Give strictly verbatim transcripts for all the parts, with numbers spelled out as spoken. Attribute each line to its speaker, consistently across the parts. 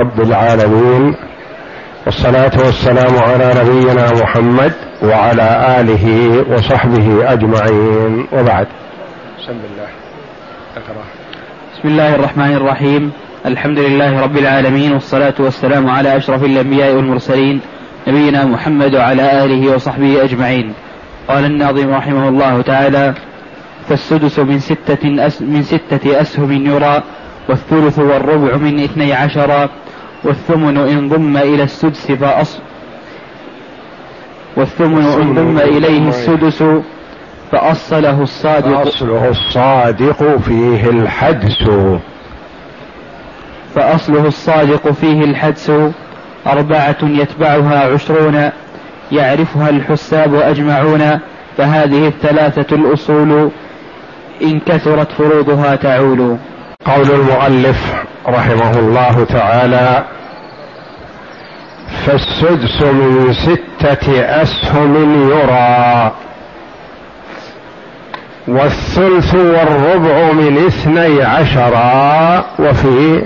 Speaker 1: رب العالمين، والصلاة والسلام على نبينا محمد وعلى آله وصحبه أجمعين، وبعد. بسم الله. أقرأ.
Speaker 2: بسم الله الرحمن الرحيم. الحمد لله رب العالمين، والصلاة والسلام على أشرف الأنبياء والمرسلين نبينا محمد وعلى آله وصحبه أجمعين. قال الناظم رحمه الله تعالى: فالسدس من ستة, أس من ستة أسهم يرى، والثلث والربع من اثني عشر، والثمن إن ضم إلى السدس فأصل والثمن إن ضم إليه السدس فأصله الصادق
Speaker 1: فأصله الصادق فيه الحدس
Speaker 2: فأصله الصادق فيه الحدس أربعة يتبعها عشرون، يعرفها الحساب أجمعون، فهذه الثلاثة الأصول إن كثرت فروضها تعول.
Speaker 1: قول المؤلف رحمه الله تعالى: فالسدس من ستة أسهم يرى، والثلث والربع من اثني عشر، وفي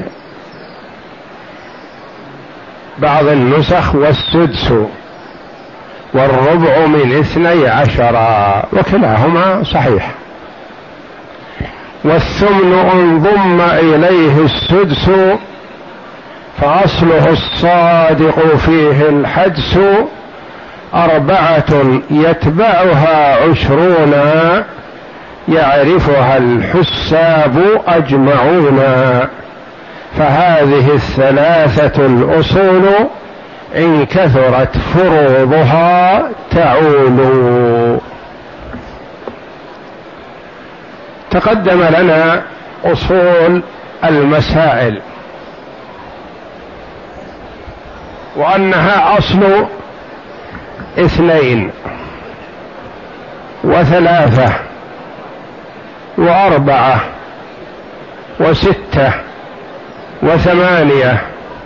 Speaker 1: بعض النسخ والسدس والربع من اثني عشر، وكلاهما صحيح. والثمن إن ضم إليه السدس فأصله الصادق فيه الحدس، أربعة يتبعها عشرون، يعرفها الحساب أجمعون، فهذه الثلاثة الأصول إن كثرت فروضها تعول. تقدم لنا أصول المسائل، وأنها أصل اثنين وثلاثة وأربعة وستة وثمانية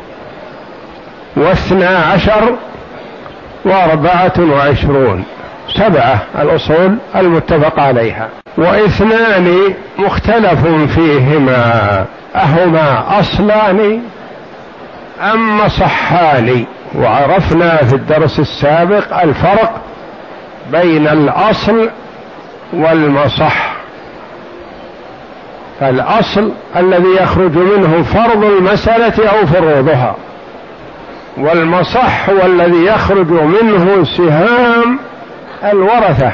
Speaker 1: واثنى عشر وأربعة وعشرون، سبعة الأصول المتفق عليها. واثنان مختلف فيهما، أهما أصلان أم مصحان؟ وعرفنا في الدرس السابق الفرق بين الأصل والمصح. فالأصل الذي يخرج منه فرض المسألة أو فروضها، والمصح هو الذي يخرج منه سهام الورثة،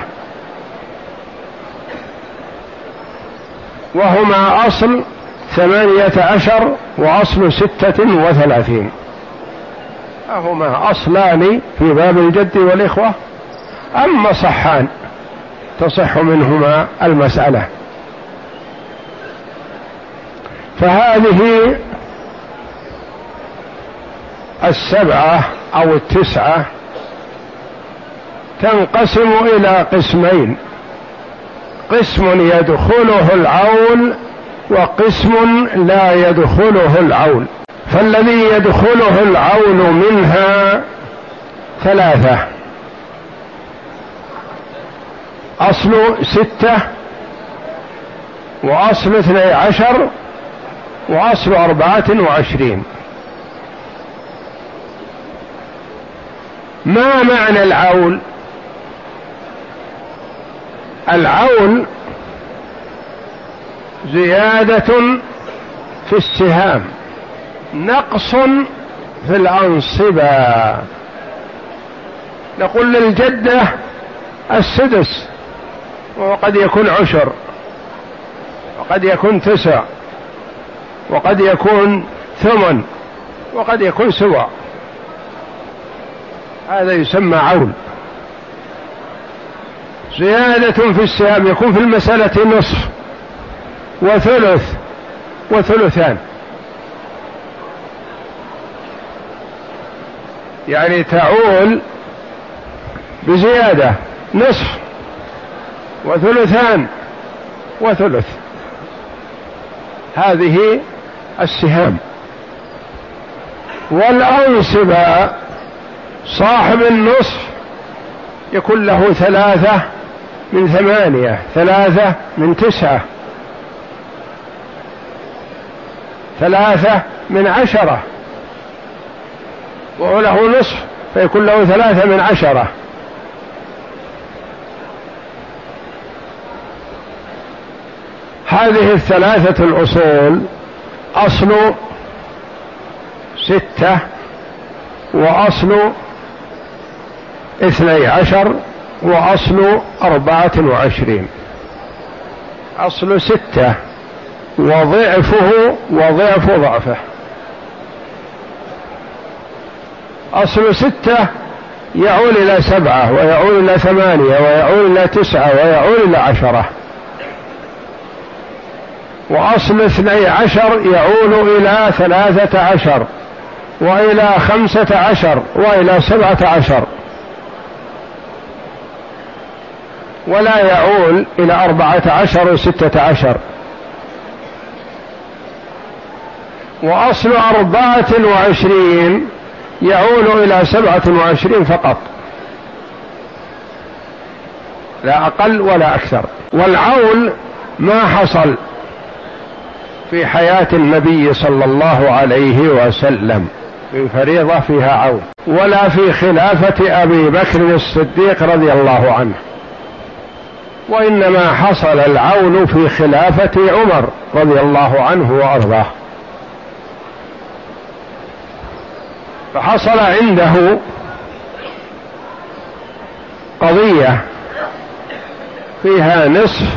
Speaker 1: وهما أصل ثمانية عشر وأصل ستة وثلاثين، أهما أصلان في باب الجد والإخوة أم مصحان تصح منهما المسألة؟ فهذه السبعة أو التسعة تنقسم إلى قسمين: قسم يدخله العول وقسم لا يدخله العول. فالذي يدخله العول منها ثلاثة: أصل ستة، وأصل اثني عشر، وأصل أربعة وعشرين. ما معنى العول؟ العول زيادة في السهام، نقص في الأنصبة. نقول للجدة السدس، وقد يكون عشر، وقد يكون تسع، وقد يكون ثمن، وقد يكون سبع. هذا يسمى عول، زيادة في السهام. يكون في المسألة نصف وثلث وثلثان، يعني تعول بزيادة نصف وثلثان وثلث. هذه السهام. والأنصبة صاحب النصف يكون له ثلاثة من ثمانية، ثلاثة من تسعة، ثلاثة من عشرة، وله نصف فيكون له ثلاثة من عشرة. هذه الثلاثة الأصول أصل ستة وأصل اثني عشر وأصل أربعة وعشرين. أصل ستة وضعفه وضعف ضعفه. أصل ستة يعول إلى سبعة ويعول إلى ثمانية ويعول إلى تسعة ويعول إلى عشرة. وأصل اثني عشر يعول إلى ثلاثة عشر وإلى خمسة عشر وإلى سبعة عشر، ولا يعول إلى أربعة عشر وستة عشر. وأصل أربعة وعشرين يعول إلى سبعة وعشرين فقط، لا أقل ولا أكثر. والعول ما حصل في حياة النبي صلى الله عليه وسلم في فريضة فيها عول، ولا في خلافة أبي بكر الصديق رضي الله عنه، وإنما حصل العول في خلافة عمر رضي الله عنه وأرضاه. فحصل عنده قضية فيها نصف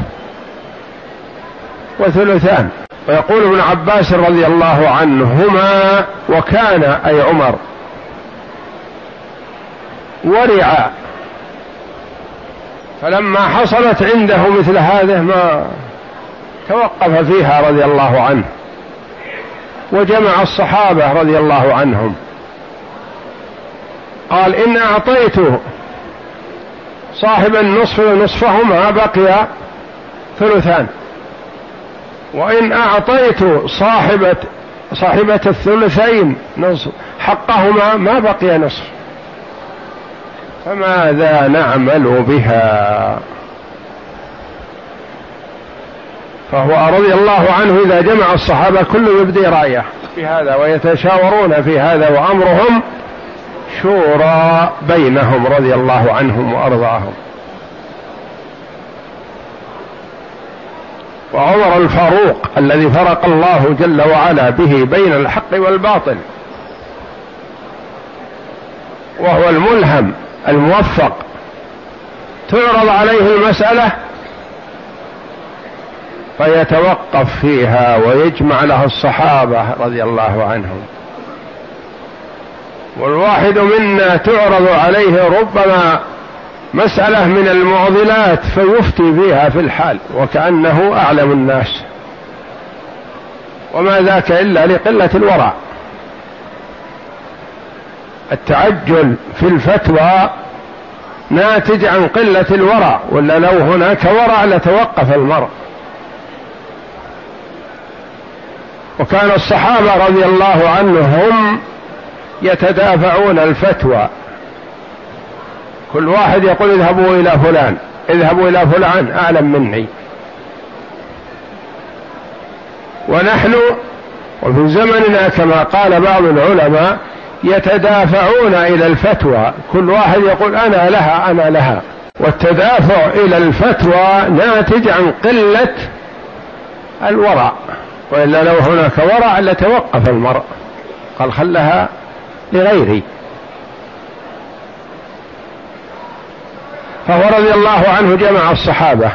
Speaker 1: وثلثان. ويقول ابن عباس رضي الله عنهما وكان أي عمر ورع، فلما حصلت عنده مثل هذه ما توقف فيها رضي الله عنه، وجمع الصحابة رضي الله عنهم قال إن أعطيت صاحب النصف نصفهما بقي ثلثان، وإن أعطيت صاحبة صاحبة الثلثين نصف حقهما ما بقي نصف، فماذا نعمل بها؟ فهو رضي الله عنه إذا جمع الصحابة كل يبدي رأيه في هذا ويتشاورون في هذا، وأمرهم شورى بينهم رضي الله عنهم وأرضاهم. وعمر الفاروق الذي فرق الله جل وعلا به بين الحق والباطل، وهو الملهم الموفق، تعرض عليه المسألة فيتوقف فيها ويجمع له الصحابة رضي الله عنهم. والواحد منا تعرض عليه ربما مسألة من المعضلات فيفتي فيها في الحال وكأنه أعلم الناس، وما ذاك إلا لقلة الورع. التعجل في الفتوى ناتج عن قلة الورع، ولا لو هناك ورع لتوقف المرء. وكان الصحابة رضي الله عنهم يتدافعون الفتوى، كل واحد يقول اذهبوا إلى فلان اذهبوا إلى فلان أعلم مني. ونحن وفي زمننا كما قال بعض العلماء يتدافعون إلى الفتوى، كل واحد يقول أنا لها أنا لها. والتدافع إلى الفتوى ناتج عن قلة الورع، وإلا لو هناك ورع لتوقف المرء قال خلها لغيري. فهو رضي الله عنه جمع الصحابة،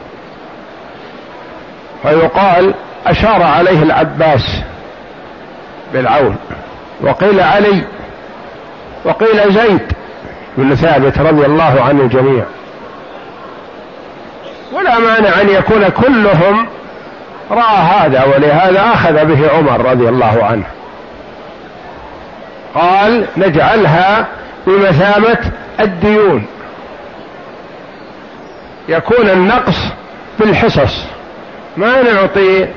Speaker 1: فيقال أشار عليه العباس بالعون، وقيل علي، وقيل زيد بن ثابت رضي الله عنه الجميع، ولا مانع أن يكون كلهم رأى هذا، ولهذا أخذ به عمر رضي الله عنه. قال نجعلها بمثابة الديون، يكون النقص بالحصص، ما نعطي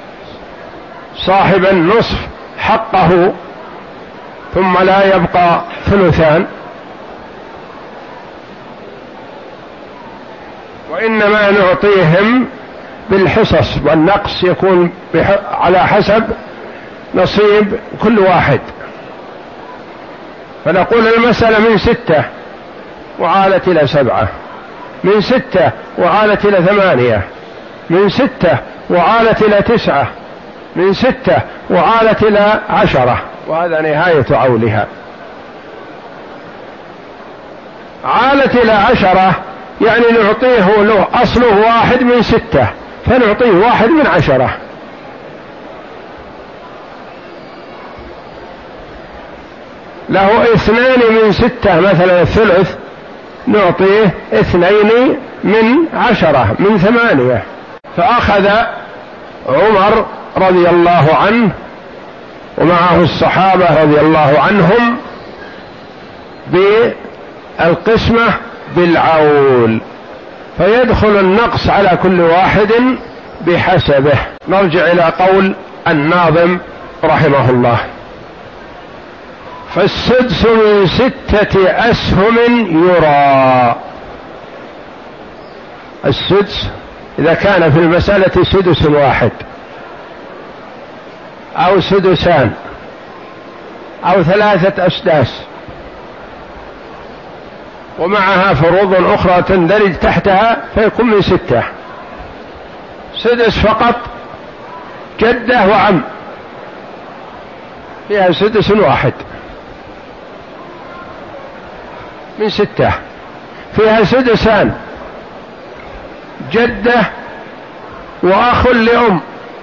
Speaker 1: صاحب النصف حقه ثم لا يبقى ثلثان، وإنما نعطيهم بالحصص، والنقص يكون على حسب نصيب كل واحد. فنقول المسألة من ستة وعالت إلى سبعة، من ستة وعالت إلى ثمانية، من ستة وعالت إلى تسعة، من ستة وعالت إلى عشرة، وهذا نهاية عولها. عالت إلى عشرة يعني نعطيه له أصله واحد من ستة، فنعطيه واحد من عشرة. له اثنان من ستة مثلا الثلث، نعطيه اثنين من عشرة من ثمانية. فأخذ عمر رضي الله عنه ومعه الصحابة رضي الله عنهم بالقسمة بالعول، فيدخل النقص على كل واحد بحسبه. نرجع إلى قول الناظم رحمه الله: فالسدس من ستة أسهم يرى. السدس إذا كان في المسألة سدس واحد أو سدسان أو ثلاثة أسداس ومعها فروض أخرى تندرج تحتها فيكون من ستة. سدس فقط جدة وعم فيها سدس واحد من ستة، فيها سدسان جدة وأخ لأم،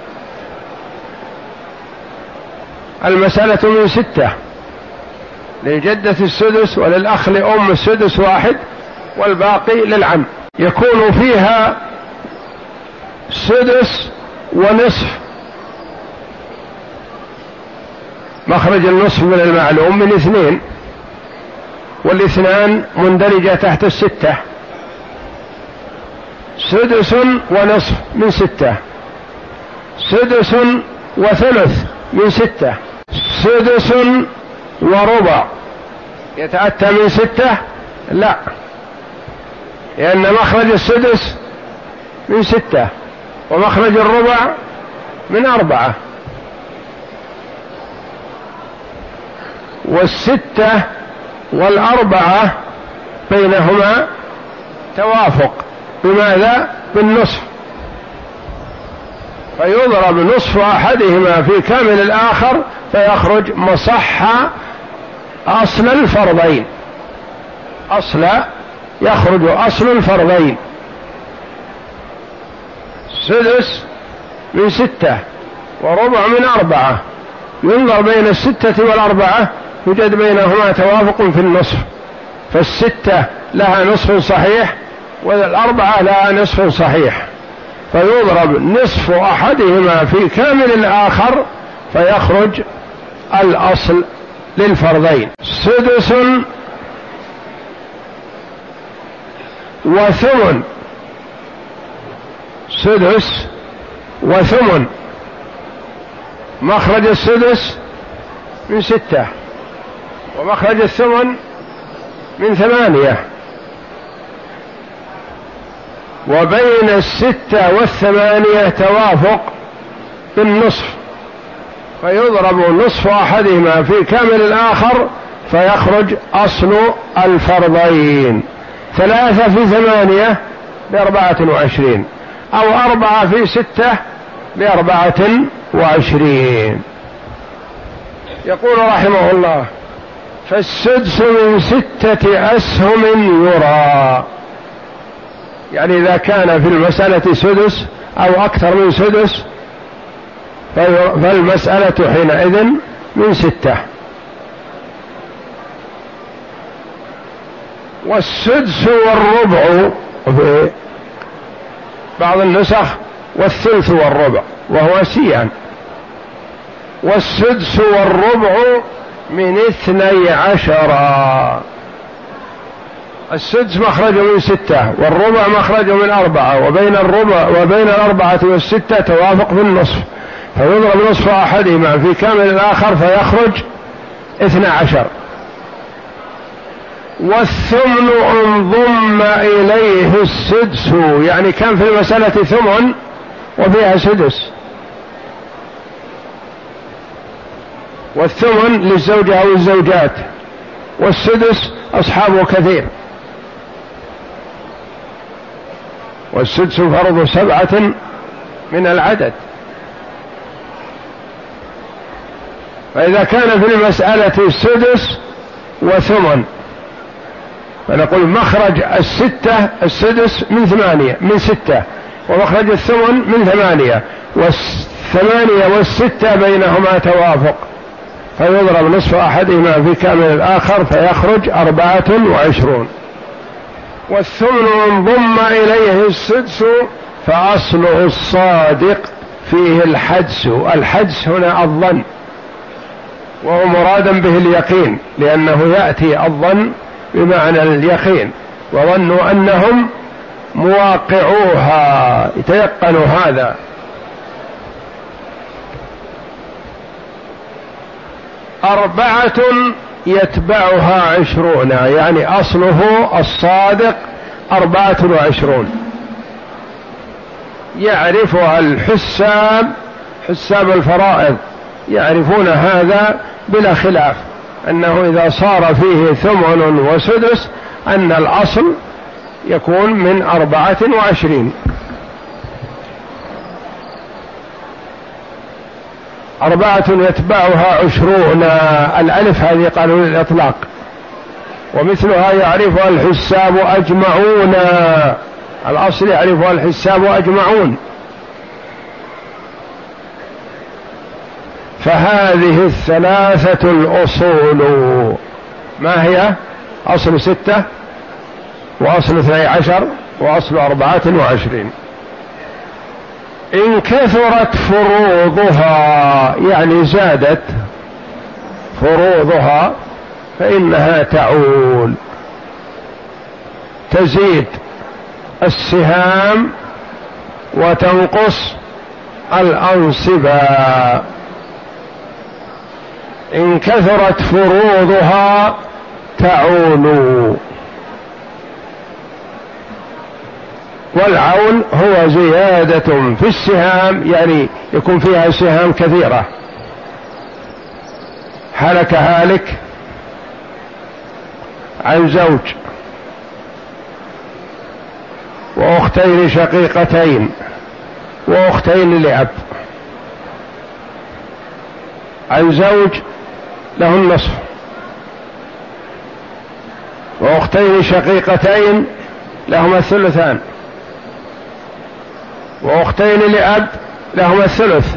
Speaker 1: المسألة من ستة، لجدة السدس وللأخ لأم السدس واحد والباقي للعم. يكون فيها سدس ونصف، مخرج النصف من المعلوم من اثنين، والاثنان مندرجة تحت الستة. سدس ونصف من ستة، سدس وثلث من ستة، سدس وربع يتأتى من ستة؟ لا، لأن مخرج السدس من ستة ومخرج الربع من أربعة، والستة والأربعة بينهما توافق. بماذا؟ بالنصف، فيضرب نصف أحدهما في كامل الآخر فيخرج مصح أصل الفرضين، أصل يخرج أصل الفرضين. سدس من ستة وربع من أربعة، ينظر بين الستة والأربعة يوجد بينهما توافق في النصف، فالستة لها نصف صحيح والأربعة لها نصف صحيح، فيضرب نصف أحدهما في كامل الآخر فيخرج الأصل للفرضين. سدس وثمن، سدس وثمن، مخرج السدس من ستة ومخرج الثمن من ثمانية، وبين الستة والثمانية توافق بالنصف، فيضرب نصف أحدهما في كامل الآخر فيخرج أصل الفرضين. ثلاثة في ثمانية بأربعة وعشرين، أو أربعة في ستة بأربعة وعشرين. يقول رحمه الله: فالسدس من ستة أسهم يرى، يعني إذا كان في المسألة سدس أو أكثر من سدس فالمسألة حينئذ من ستة. والسدس والربع في بعض النسخ والثلث والربع وهو سيان. والسدس والربع من اثني عشر، السدس مخرجه من ستة والربع مخرجه من أربعة، وبين الربع وبين الأربعة والستة توافق في النصف، فيضرب نصف أحدهما في كامل الآخر فيخرج اثنى عشر. والثمن انضم إليه السدس، يعني كان في المسألة ثمن وفيها سدس، والثمن للزوجة أو الزوجات والسدس أصحابه كثير، والسدس فرض سبعة من العدد. فإذا كان في المسألة السدس وثمن فنقول مخرج الستة السدس من ثمانية من ستة، ومخرج الثمن من ثمانية، والثمانية والستة بينهما توافق، فيضرب نصف أحدهما في كامل الآخر فيخرج أربعة وعشرون. والثمن انضم إليه السدس فأصله الصادق فيه الحدس. الحدس هنا الظن، وهو مرادا به اليقين، لأنه يأتي الظن بمعنى اليقين، وظنوا أنهم مواقعوها، يتيقنوا هذا. أربعة يتبعها عشرون، يعني أصله الصادق أربعة وعشرون، يعرفها الحساب، حساب الفرائض يعرفون هذا بلا خلاف، أنه إذا صار فيه ثمن وسدس أن الأصل يكون من أربعة وعشرين. أربعة يتبعها عشرون، الألف هذه قالوا للإطلاق، ومثلها يعرفها الحساب أجمعون، الأصل يعرفها الحساب أجمعون. فهذه الثلاثة الأصول ما هي؟ أصل ستة، وأصل اثني عشر، وأصل أربعة وعشرين. إن كثرت فروضها، يعني زادت فروضها، فإنها تعول، تزيد السهام وتنقص الأنصبة. إن كثرت فروضها تعول، والعول هو زيادة في السهام، يعني يكون فيها سهام كثيرة. هلك هالك عن زوج وأختين شقيقتين وأختين لأب، عن زوج له النصف، وأختين شقيقتين لهما الثلثان، وأختين لأب لهما الثلث،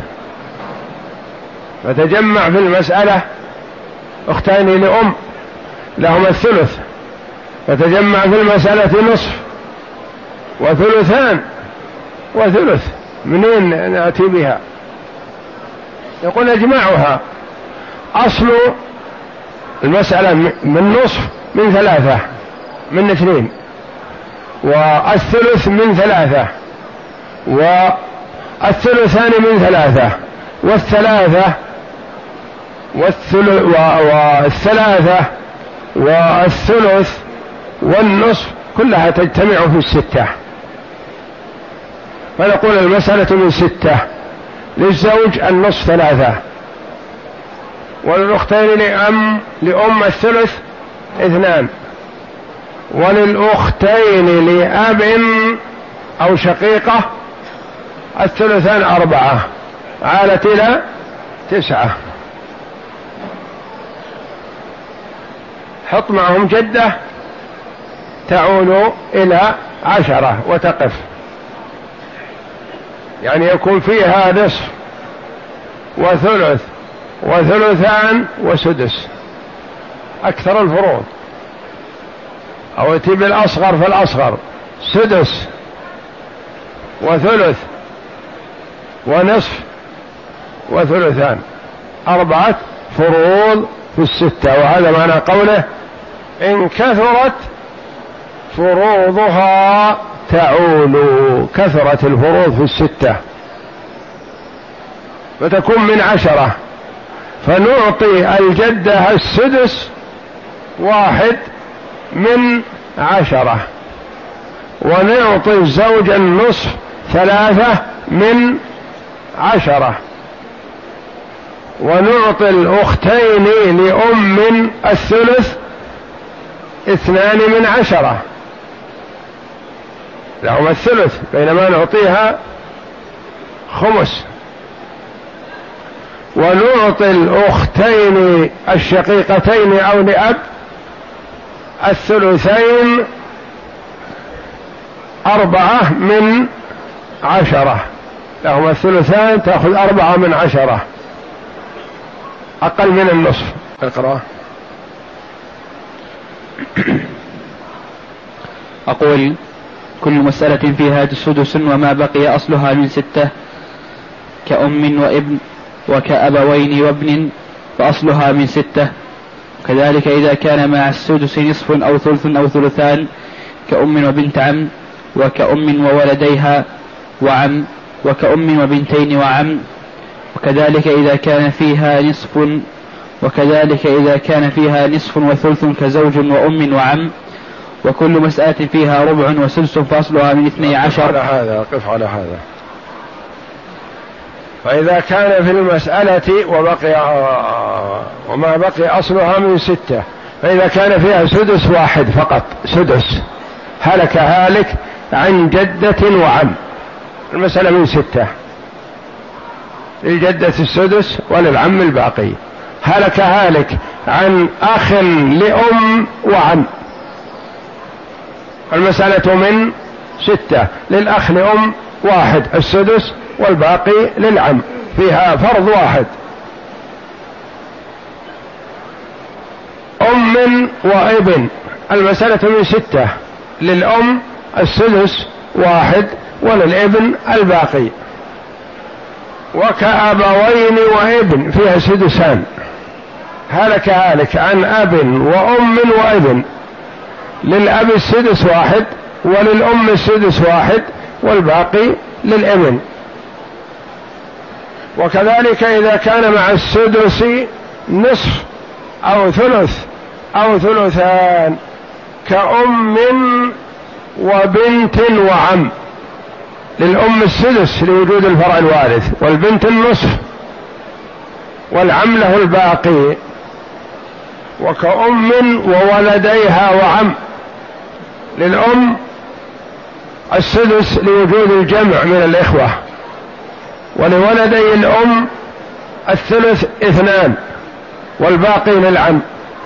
Speaker 1: فتجمع في المسألة أختين لأم لهما الثلث، فتجمع في المسألة نصف وثلثان وثلث. منين نأتي بها؟ يقول اجمعها، أصل المسألة من نصف من ثلاثة من اثنين، والثلث من ثلاثة، والثلثان من ثلاثة، والثلاثة والثلث والثلاثة والثلث والنصف كلها تجتمع في الستة. فنقول المسألة من ستة، للزوج النصف ثلاثة، وللأختين لأم لأم الثلث اثنان، وللأختين لأب أو شقيقة الثلثان أربعة، عالت إلى تسعة. حط معهم جدة تعود إلى عشرة وتقف، يعني يكون فيها نصف وثلث وثلثان وسدس، أكثر الفروض. أو يتي بالأصغر فالأصغر سدس وثلث ونصف وثلثان، أربعة فروض في الستة. وهذا معنى قوله إن كثرت فروضها تعول، كثرت الفروض في الستة فتكون من عشرة، فنعطي الجدة السدس واحد من عشرة، ونعطي الزوج النصف ثلاثة من عشرة، ونعطي الأختين لأم الثلث اثنان من عشرة، لهما الثلث، بينما نعطيها خمس. ونعطي الأختين الشقيقتين أو لأب الثلثين أربعة من عشرة، لهما الثلثان تأخذ أربعة من عشرة، أقل من النصف. اقرأ.
Speaker 2: أقول: كل مسألة فيها سدس وما بقي أصلها من ستة، كأم وابن وكأبوين وابن فأصلها من ستة. كذلك إذا كان مع السدس نصف أو ثلث أو ثلثان، كأم وبنت عم وكأم وولديها وعم وكأم وبنتين وعم. وكذلك إذا كان فيها نصف وكذلك إذا كان فيها نصف وثلث كزوج وأم وعم. وكل مسألة فيها ربع وسدس فأصلها من اثني عشر.
Speaker 1: قف على هذا، قف على هذا. فإذا كان في المسألة وبقي وما بقي أصلها من ستة، فإذا كان فيها سدس واحد فقط، سدس، هلك هالك عن جدة وعم، المسألة من ستة، للجدة السدس وللعم الباقي. هلك هالك عن أخ لأم وعم، المسألة من ستة، للأخ لأم واحد السدس والباقي للعم، فيها فرض واحد. أم وابن، المسألة من ستة، للأم السدس واحد وللابن الباقي. وكأبوين وابن، فيها سدسان، هلك هالك عن أب وأم وابن، للأب السدس واحد وللأم السدس واحد والباقي للابن. وكذلك إذا كان مع السدس نصف أو ثلث أو ثلثان، كأم وبنت وعم، للأم السدس لوجود الفرع الوارث، والبنت النصف، والعم له الباقي. وكأم وولديها وعم، للأم السدس لوجود الجمع من الإخوة، ولولدي الأم الثلث اثنان والباقي للعم.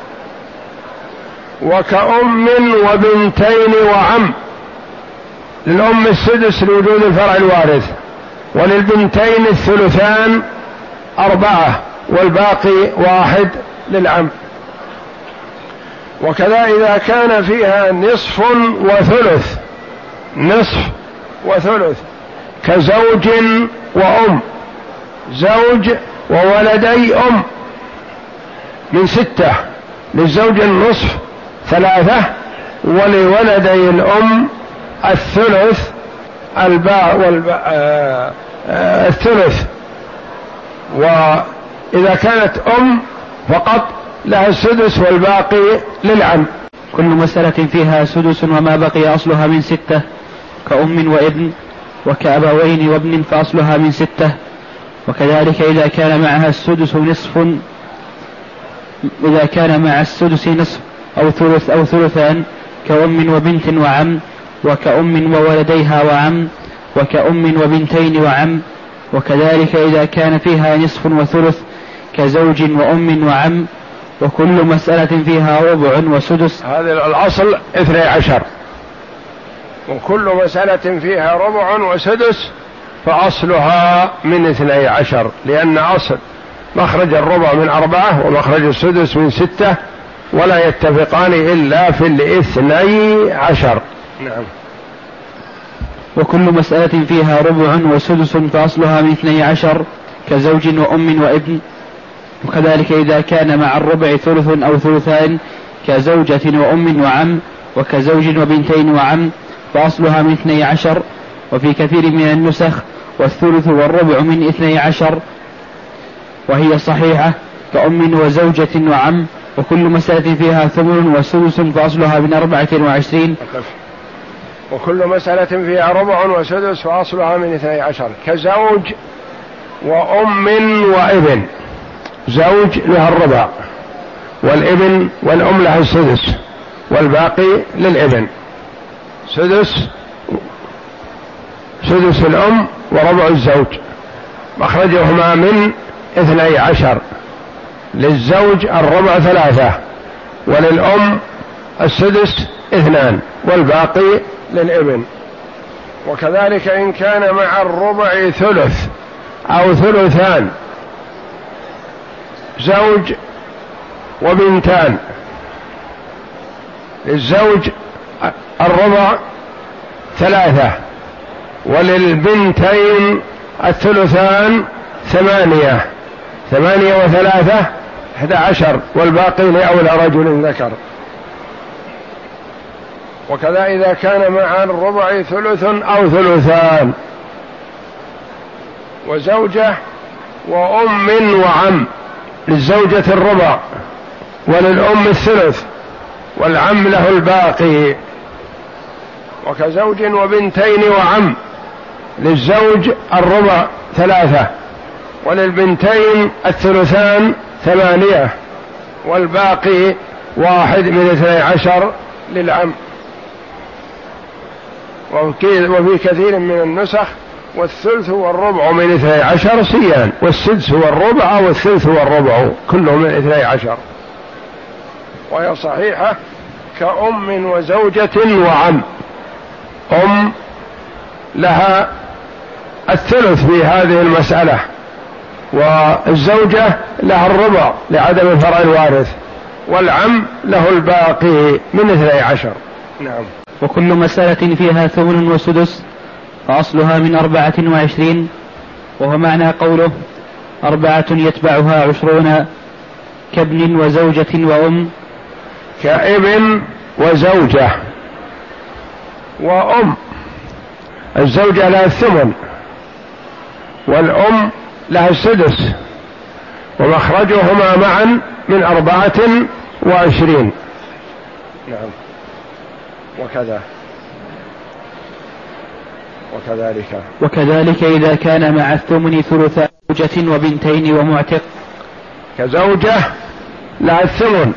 Speaker 1: وكأم وبنتين وعم، للأم السدس لوجود الفرع الوارث، وللبنتين الثلثان أربعة والباقي واحد للعم. وكذا إذا كان فيها نصف وثلث، نصف وثلث، كزوج وأم، زوج وولدي أم، من ستة، للزوج النصف ثلاثة، ولولدي الأم الثلث الباء والباء آه آه الثلث. وإذا كانت أم فقط لها السدس والباقي للعم.
Speaker 2: كل مسألة فيها سدس وما بقي أصلها من ستة، كأم وابن وكأبوين وابن فأصلها من ستة. وكذلك إذا كان معها السدس نصف، إذا كان مع السدس نصف أو ثلث أو ثلثان، كأم وبنت وعم وكأم وولديها وعم وكأم وبنتين وعم. وكذلك إذا كان فيها نصف وثلث، كزوج وأم وعم. وكل مسألة فيها ربع وسدس.
Speaker 1: هذا الأصل اثني عشر، وكل مسألة فيها ربع وسدس فأصلها من اثني عشر، لأن أصل مخرج الربع من أربعة ومخرج السدس من ستة، ولا يتفقان إلا في الاثني عشر. نعم.
Speaker 2: وكل مسألة فيها ربع وسدس فأصلها من اثني عشر، كزوج وأم وابن. وكذلك إذا كان مع الربع ثلث أو ثلثان، كزوجة وأم وعم وكزوج وبنتين وعم، فأصلها من اثني عشر. وفي كثير من النسخ والثلث والربع من اثني عشر، وهي صحيحة، كأم وزوجة وعم. وكل مسألة فيها ثمن وسدس فأصلها من أربعة وعشرين.
Speaker 1: وكل مسألة فيها ربع وسدس فأصلها من اثني عشر، كزوج وأم وابن، زوج لها الربع والابن والأم لها السدس، والباقي للابن. سدس سدس الأم وربع الزوج، مخرجهما من اثني عشر، للزوج الربع ثلاثة، وللأم السدس اثنان، والباقي للابن. وكذلك إن كان مع الربع ثلث أو ثلثان، زوج وبنتان، للزوج الربع ثلاثة، وللبنتين الثلثان ثمانية، ثمانية وثلاثة أحد عشر، والباقي لأولى رجل ذكر. وكذا إذا كان مع الربع ثلث أو ثلثان، وزوجة وأم وعم، للزوجة الربع وللأم الثلث والعم له الباقي. وكزوج وبنتين وعم، للزوج الربع ثلاثة، وللبنتين الثلثان ثمانية، والباقي واحد من اثني عشر للعم. وفي كثير من النسخ والثلث والربع من اثني عشر سيان، والسدس هو الربع والثلث هو الربع، كله من اثني عشر. وهي صحيحة كأم وزوجة وعم. أم لها الثلث في هذه المسألة، والزوجة لها الربع لعدم فرع الوارث، والعم له الباقي من اثني عشر. نعم.
Speaker 2: وكل مسألة فيها ثمن وسدس فأصلها من أربعة وعشرين، وهو معنى قوله أربعة يتبعها عشرون، كابن وزوجة وأم.
Speaker 1: كابن وزوجة وأم، الزوجة لها الثمن والأم لها السدس، ومخرجهما معا من أربعة وعشرين. نعم. وكذا وكذلك
Speaker 2: وكذلك إذا كان مع الثمن ثلث زوجة وبنتين ومعتق.
Speaker 1: كزوجة لها الثمن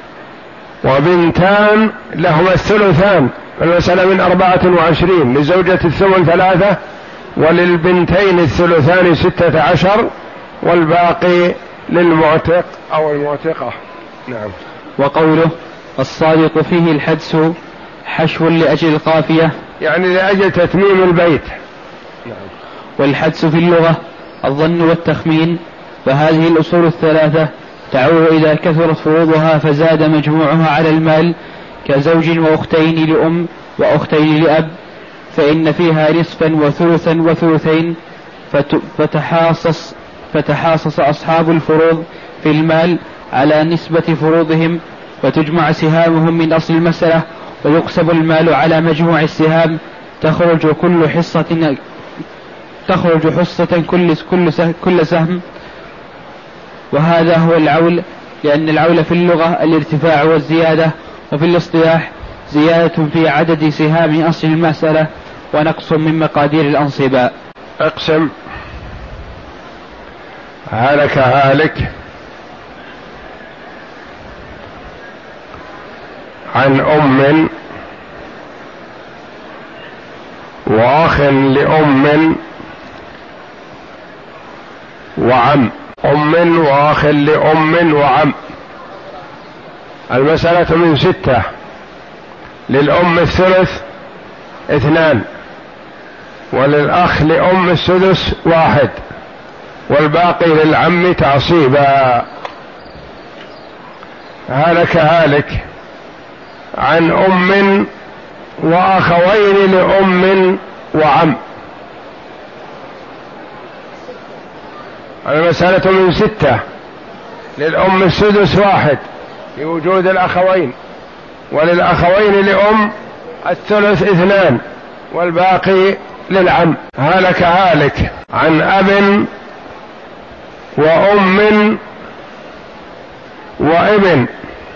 Speaker 1: وبنتان لهما الثلثان، المسألة من أربعة وعشرين، لزوجة الثمن ثلاثة، وللبنتين الثلثان ستة عشر، والباقي للمعتق أو المعتقة. نعم.
Speaker 2: وقوله الصادق فيه الحدس حشو لأجل القافية،
Speaker 1: يعني لأجل تتميم البيت.
Speaker 2: نعم. والحدس في اللغة الظن والتخمين، فهذه الأصول الثلاثة تعود إذا كثرت فروضها فزاد مجموعها على المال، كزوج وأختين لأم وأختين لأب، فإن فيها نصفا وثلثا وثلثين، فتحاصص, فتحاصص أصحاب الفروض في المال على نسبة فروضهم، وتجمع سهامهم من أصل المسألة، ويقسم المال على مجموع السهام، تخرج كل حصة تخرج حصة كل كل كل سهم. وهذا هو العول، لأن العول في اللغة الارتفاع والزيادة، وفي الاصطلاح زيادة في عدد سهام أصل المسألة ونقص من مقادير الأنصباء.
Speaker 1: اقسم. هلك هالك عن أم وأخ لأم وعم، أم وأخ لأم وعم. المسألة من ستة، للأم الثلث اثنان، وللأخ لأم السدس واحد، والباقي للعم تعصيبا. هلك هالك عن أم وأخوين لأم وعم. المسألة من ستة، للأم السدس واحد لوجود الأخوين، وللأخوين لأم الثلث اثنان، والباقي للعم. هلك هالك عن أب وأم وابن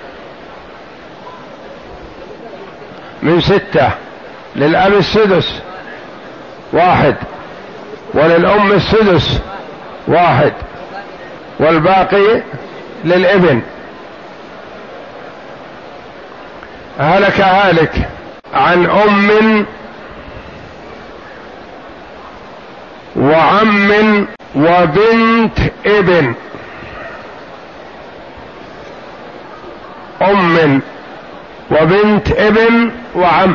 Speaker 1: من ستة، للأب السدس واحد، وللأم السدس واحد، والباقي للابن. هلك هالك عن أم وعم وبنت ابن. أم وبنت ابن وعم.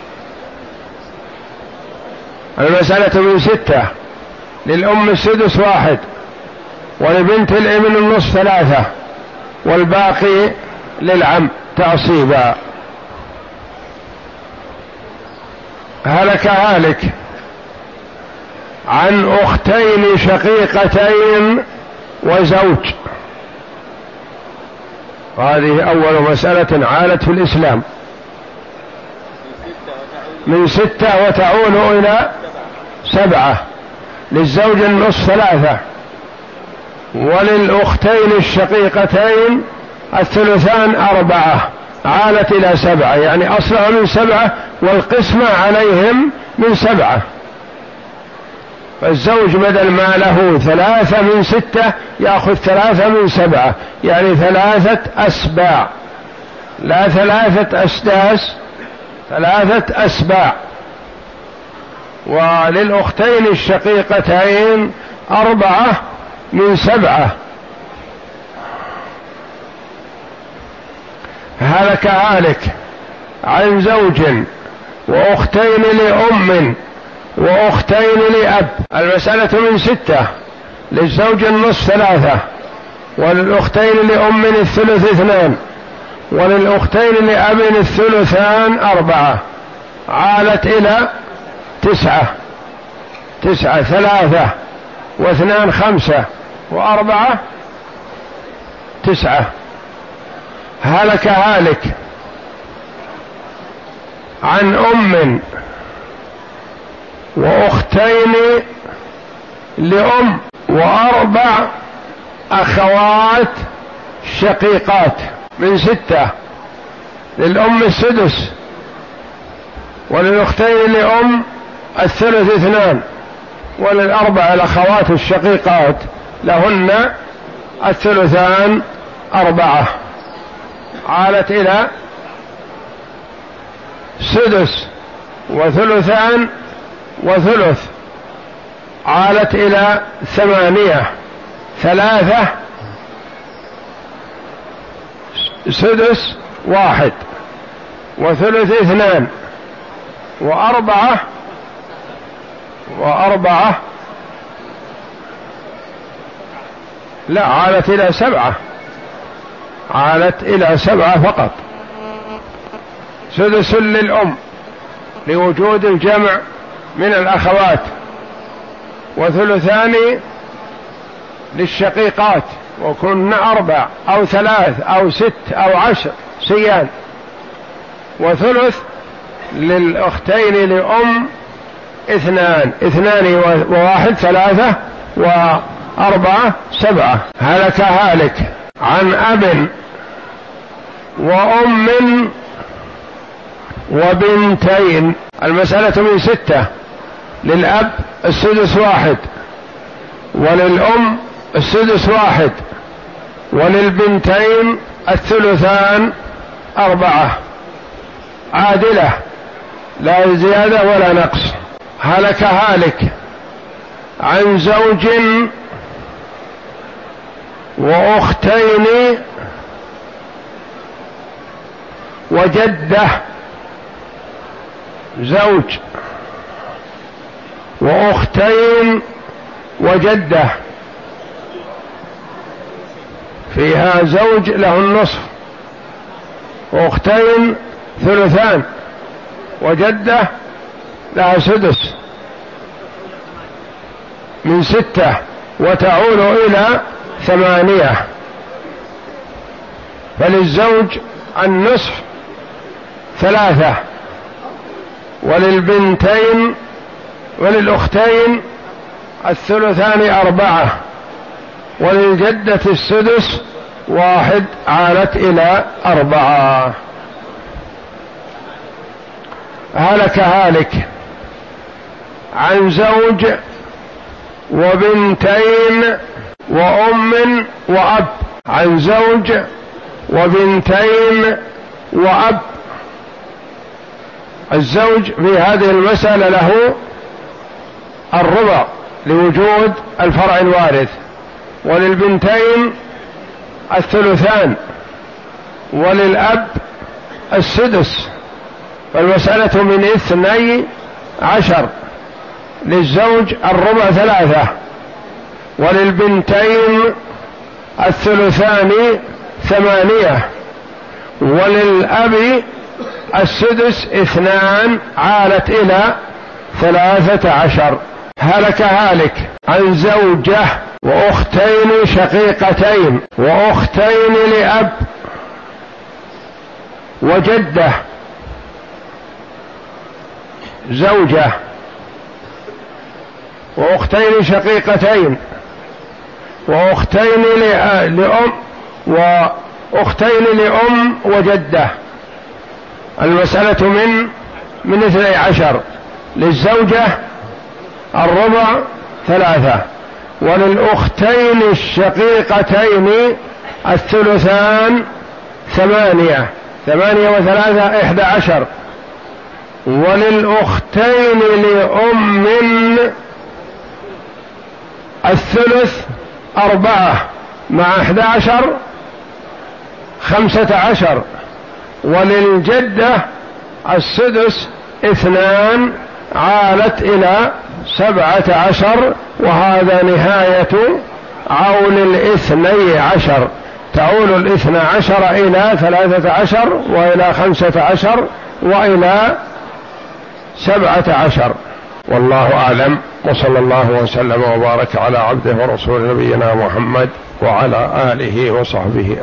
Speaker 1: المسألة من ستة، للأم السدس واحد، ولبنت الابن النصف ثلاثة، والباقي للعم تعصيبا. هلك هالك عن أختين شقيقتين وزوج. هذه أول مسألة عالت في الإسلام، من ستة وتعود إلى سبعة. للزوج النصف ثلاثة، وللأختين الشقيقتين الثلثان أربعة، عالت إلى سبعة، يعني أصلها من سبعة والقسمة عليهم من سبعة. فالزوج بدل ما له ثلاثة من ستة يأخذ ثلاثة من سبعة، يعني ثلاثة أسباع، لا ثلاثة أسداس، ثلاثة أسباع. وللأختين الشقيقتين أربعة من سبعة. هلك هالك عن زوج وأختين لأم وأختين لأب. المسألة من ستة، للزوج النصف ثلاثة، وللأختين لأم الثلث اثنان، وللأختين لأب الثلثان أربعة، عالت إلى تسعة. تسعة، ثلاثة واثنان خمسة، وأربعة تسعة. هلك هالك عن أم وأختين لأم وأربع أخوات شقيقات. من ستة، للأم السدس، وللأختين لأم الثلث اثنان، وللأربع الأخوات الشقيقات لهن الثلثان أربعة، عالت إلى سدس وثلثان وثلث، عالت إلى ثمانية. ثلاثة سدس واحد، وثلث اثنان، وأربعة وأربعة لا، عالت إلى سبعة، عالت إلى سبعة فقط. سدس للأم لوجود الجمع من الأخوات، وثلثان للشقيقات، وكن أربع أو ثلاث أو ست أو عشر سيان، وثلث للأختين لأم اثنان، اثنان وواحد ثلاثة، وأربعة سبعة. هلك هالك عن أب وأم وبنتين. المسألة من ستة، للأب السدس واحد، وللأم السدس واحد، وللبنتين الثلثان أربعة، عادلة لا زيادة ولا نقص. هلك هالك عن زوج وأختين وجدة. زوج وأختين وجدة، فيها زوج له النصف، وأختين ثلثان، وجدة لها سدس. من ستة وتعود إلى ثمانية. فللزوج النصف ثلاثة، وللبنتين وللأختين الثلثان أربعة، وللجدة السدس واحد، عالت إلى أربعة. هلك هالك عن زوج وبنتين وأم وأب. عن زوج وبنتين وأب الزوج في هذه المسألة له الربع لوجود الفرع الوارث، وللبنتين الثلثان، وللأب السدس، فالمسألة من اثني عشر. للزوج الربع ثلاثة، وللبنتين الثلثان ثمانية، وللأب السدس اثنان، عالت إلى ثلاثة عشر. هلك هالك عن زوجة وأختين شقيقتين وأختين لأب وجدة. زوجة وأختين شقيقتين وأختين لأم وأختين لأم وجدة. المسألة من من اثني عشر. للزوجة الربع ثلاثة، وللأختين الشقيقتين الثلثان ثمانية، ثمانية وثلاثة إحدى عشر. وللأختين لأم الثلث أربعة مع إحدى عشر خمسة عشر. وللجدة السدس اثنان، عالت إلى سبعة عشر. وهذا نهاية عول الاثني عشر. تعول الاثنى عشر إلى ثلاثة عشر وإلى خمسة عشر وإلى سبعة عشر. والله أعلم، وصلى الله وسلم وبارك على عبده ورسول نبينا محمد وعلى آله وصحبه.